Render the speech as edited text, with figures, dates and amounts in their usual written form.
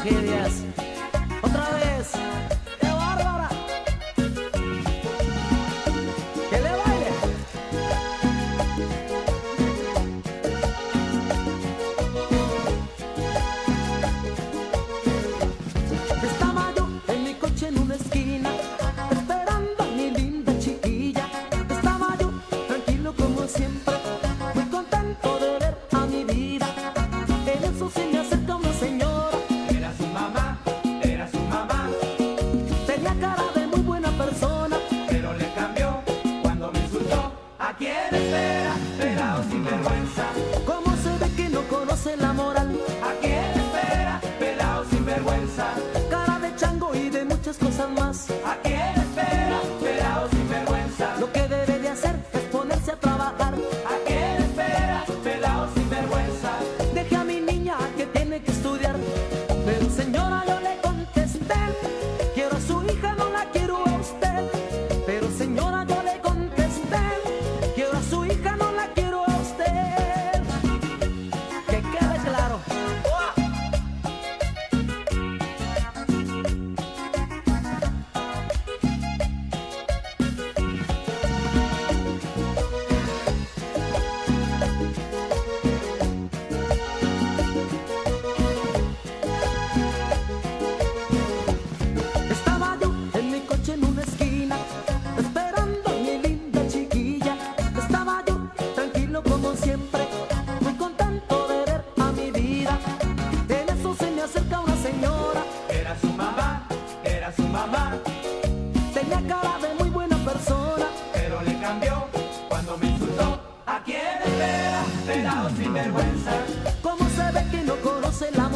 tragedias. Otra vez, qué bárbara. Que le baile. Estaba yo en mi coche en una esquina, esperando a mi linda chiquilla. Estaba yo tranquilo como siempre, muy contento de ver a mi vida. En eso se me acerca una señora. Era su mamá, era su mamá. Tenía cara de muy buena persona, Pero le cambió cuando me insultó. ¿A quién espera? Pelao sin vergüenza. cómo se ve que no conoce la moral. ¿A quién espera? Pelao sin vergüenza. Cara de chango y de muchas cosas más. ¿A quién espera? Pelao sin vergüenza. Lo que debe de hacer es ponerse a trabajar. ¿A quién espera? Pelao sin vergüenza. Deje a mi niña que tiene que estudiar. Pero señora, yo le contesté, quiero a su hija, no la quiero a usted. Pero señora, yo le contesté, quiero a su hija, no la quiero a usted. Que quede claro. Estaba yo en mi coche en una esquina, esperando a mi linda chiquilla. Estaba yo tranquilo como siempre, muy contento de ver a mi vida. En eso se me acerca una señora. Era su mamá, era su mamá. Tenía cara de muy buena persona, Pero le cambió cuando me insultó. ¿A quién espera? Pelao sin vergüenza. cómo se ve que no conoce la